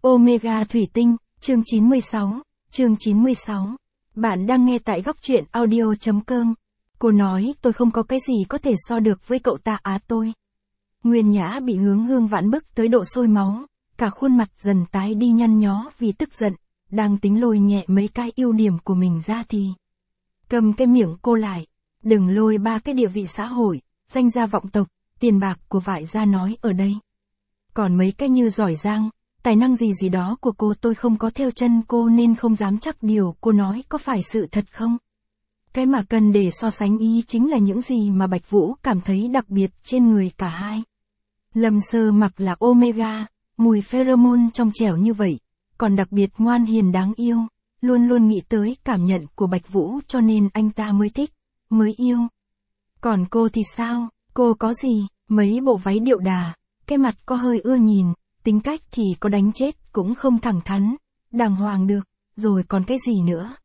Omega Thủy Tinh, chương 96. Bạn đang nghe tại góc truyện audio.com. Cô nói tôi không có cái gì có thể so được với cậu ta tôi. Nguyên Nhã bị Hướng Hương Vãn bức tới độ sôi máu, cả khuôn mặt dần tái đi nhăn nhó vì tức giận, đang tính lôi nhẹ mấy cái ưu điểm của mình ra thì. Cầm cái miệng cô lại, đừng lôi ba cái địa vị xã hội, danh gia vọng tộc, tiền bạc của vải ra nói ở đây. Còn mấy cái như giỏi giang, tài năng gì đó của cô tôi không có theo chân cô nên không dám chắc điều cô nói có phải sự thật không. Cái mà cần để so sánh ý chính là những gì mà Bạch Vũ cảm thấy đặc biệt trên người cả hai. Lâm Sơ mặc là Omega, mùi pheromone trong trẻo như vậy, còn đặc biệt ngoan hiền đáng yêu, luôn luôn nghĩ tới cảm nhận của Bạch Vũ cho nên anh ta mới thích, mới yêu. Còn cô thì sao, cô có gì, mấy bộ váy điệu đà, cái mặt có hơi ưa nhìn, tính cách thì có đánh chết cũng không thẳng thắn, đàng hoàng được, rồi còn cái gì nữa.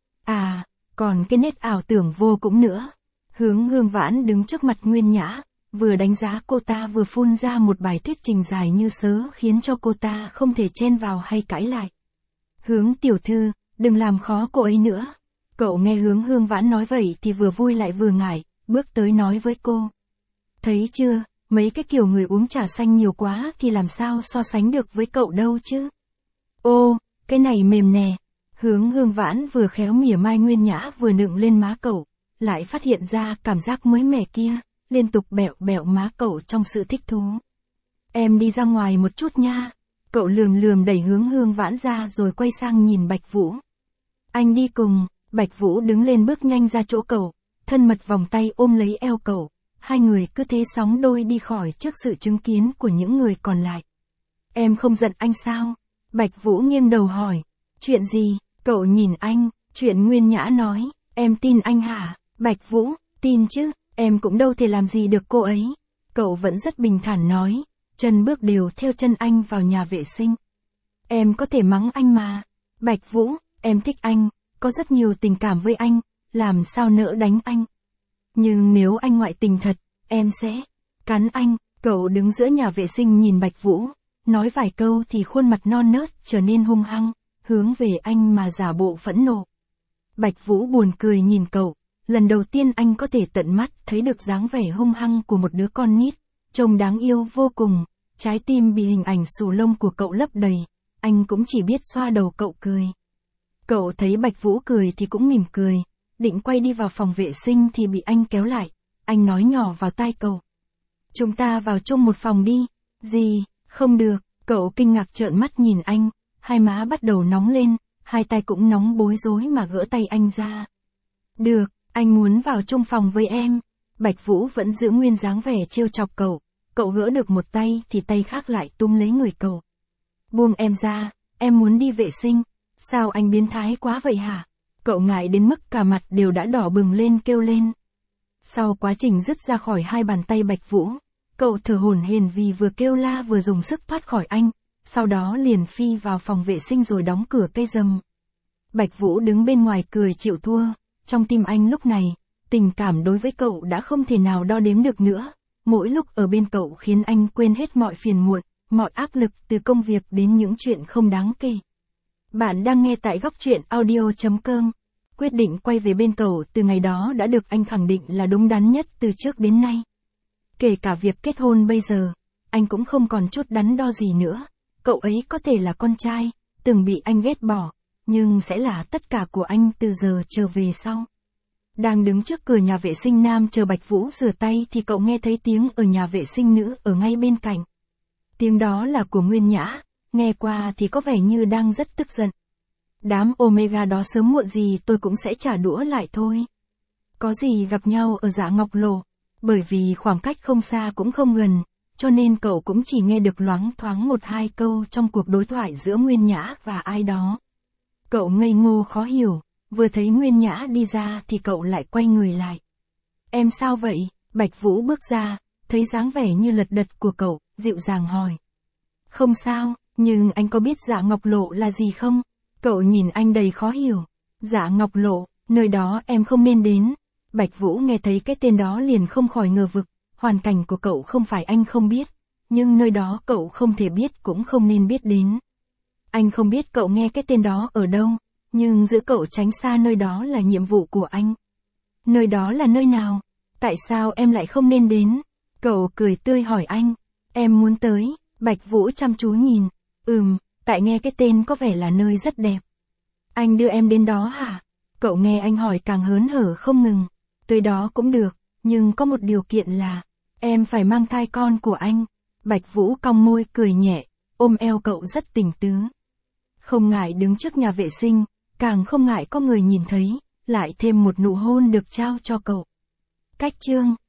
À, còn cái nét ảo tưởng vô cũng nữa. Hướng Hương Vãn đứng trước mặt Nguyên Nhã, vừa đánh giá cô ta vừa phun ra một bài thuyết trình dài như sớ khiến cho cô ta không thể chen vào hay cãi lại. Hướng tiểu thư, đừng làm khó cô ấy nữa. Cậu nghe Hướng Hương Vãn nói vậy thì vừa vui lại vừa ngại, bước tới nói với cô. Thấy chưa, mấy cái kiểu người uống trà xanh nhiều quá thì làm sao so sánh được với cậu đâu chứ. Ô, cái này mềm nè. Hướng Hương Vãn vừa khéo mỉa mai Nguyên Nhã vừa nựng lên má cậu, lại phát hiện ra cảm giác mới mẻ kia, liên tục bẹo bẹo má cậu trong sự thích thú. Em đi ra ngoài một chút nha. Cậu lườm đẩy Hướng Hương Vãn ra rồi quay sang nhìn Bạch Vũ. Anh đi cùng. Bạch Vũ đứng lên bước nhanh ra chỗ cậu, thân mật vòng tay ôm lấy eo cậu. Hai người cứ thế sóng đôi đi khỏi trước sự chứng kiến của những người còn lại. Em không giận anh sao? Bạch Vũ nghiêng đầu hỏi. Chuyện gì? Cậu nhìn anh. Chuyện Nguyên Nhã nói. Em tin anh hả? Bạch Vũ, tin chứ, em cũng đâu thể làm gì được cô ấy. Cậu vẫn rất bình thản nói. Chân bước đều theo chân anh vào nhà vệ sinh. Em có thể mắng anh mà. Bạch Vũ, em thích anh, có rất nhiều tình cảm với anh, làm sao nỡ đánh anh. Nhưng nếu anh ngoại tình thật, em sẽ cắn anh. Cậu đứng giữa nhà vệ sinh nhìn Bạch Vũ, nói vài câu thì khuôn mặt non nớt trở nên hung hăng, hướng về anh mà giả bộ phẫn nộ. Bạch Vũ buồn cười nhìn cậu, lần đầu tiên anh có thể tận mắt thấy được dáng vẻ hung hăng của một đứa con nít, trông đáng yêu vô cùng, trái tim bị hình ảnh xù lông của cậu lấp đầy, anh cũng chỉ biết xoa đầu cậu cười. Cậu thấy Bạch Vũ cười thì cũng mỉm cười. Định quay đi vào phòng vệ sinh thì bị anh kéo lại. Anh nói nhỏ vào tai cậu. Chúng ta vào chung một phòng đi. Gì, không được. Cậu kinh ngạc trợn mắt nhìn anh. Hai má bắt đầu nóng lên. Hai tay cũng nóng bối rối mà gỡ tay anh ra. Được, anh muốn vào chung phòng với em. Bạch Vũ vẫn giữ nguyên dáng vẻ trêu chọc cậu. Cậu gỡ được một tay thì tay khác lại túm lấy người cậu. Buông em ra, em muốn đi vệ sinh. Sao anh biến thái quá vậy hả? Cậu ngại đến mức cả mặt đều đã đỏ bừng lên kêu lên. Sau quá trình dứt ra khỏi hai bàn tay Bạch Vũ, cậu thở hổn hển vì vừa kêu la vừa dùng sức thoát khỏi anh, sau đó liền phi vào phòng vệ sinh rồi đóng cửa cây rầm. Bạch Vũ đứng bên ngoài cười chịu thua, trong tim anh lúc này, tình cảm đối với cậu đã không thể nào đo đếm được nữa, mỗi lúc ở bên cậu khiến anh quên hết mọi phiền muộn, mọi áp lực từ công việc đến những chuyện không đáng kể. Bạn đang nghe tại góc truyện audio.com. Quyết định quay về bên cậu từ ngày đó đã được anh khẳng định là đúng đắn nhất từ trước đến nay. Kể cả việc kết hôn bây giờ, anh cũng không còn chút đắn đo gì nữa. Cậu ấy có thể là con trai, từng bị anh ghét bỏ, nhưng sẽ là tất cả của anh từ giờ trở về sau. Đang đứng trước cửa nhà vệ sinh nam chờ Bạch Vũ rửa tay thì cậu nghe thấy tiếng ở nhà vệ sinh nữ ở ngay bên cạnh. Tiếng đó là của Nguyên Nhã. Nghe qua thì có vẻ như đang rất tức giận. Đám Omega đó sớm muộn gì tôi cũng sẽ trả đũa lại thôi. Có gì gặp nhau ở Dạ Ngọc Lộ. Bởi vì khoảng cách không xa cũng không gần, cho nên cậu cũng chỉ nghe được loáng thoáng một hai câu trong cuộc đối thoại giữa Nguyên Nhã và ai đó. Cậu ngây ngô khó hiểu, vừa thấy Nguyên Nhã đi ra thì cậu lại quay người lại. Em sao vậy? Bạch Vũ bước ra, thấy dáng vẻ như lật đật của cậu, dịu dàng hỏi. Không sao. Nhưng anh có biết Dạ Ngọc Lộ là gì không? Cậu nhìn anh đầy khó hiểu. Dạ Ngọc Lộ, nơi đó em không nên đến. Bạch Vũ nghe thấy cái tên đó liền không khỏi ngờ vực. Hoàn cảnh của cậu không phải anh không biết. Nhưng nơi đó cậu không thể biết cũng không nên biết đến. Anh không biết cậu nghe cái tên đó ở đâu, nhưng giữ cậu tránh xa nơi đó là nhiệm vụ của anh. Nơi đó là nơi nào? Tại sao em lại không nên đến? Cậu cười tươi hỏi anh. Em muốn tới. Bạch Vũ chăm chú nhìn. Tại nghe cái tên có vẻ là nơi rất đẹp. Anh đưa em đến đó hả? Cậu nghe anh hỏi càng hớn hở không ngừng. Tới đó cũng được, nhưng có một điều kiện là, em phải mang thai con của anh. Bạch Vũ cong môi cười nhẹ, ôm eo cậu rất tình tứ. Không ngại đứng trước nhà vệ sinh, càng không ngại có người nhìn thấy, lại thêm một nụ hôn được trao cho cậu. Cách chương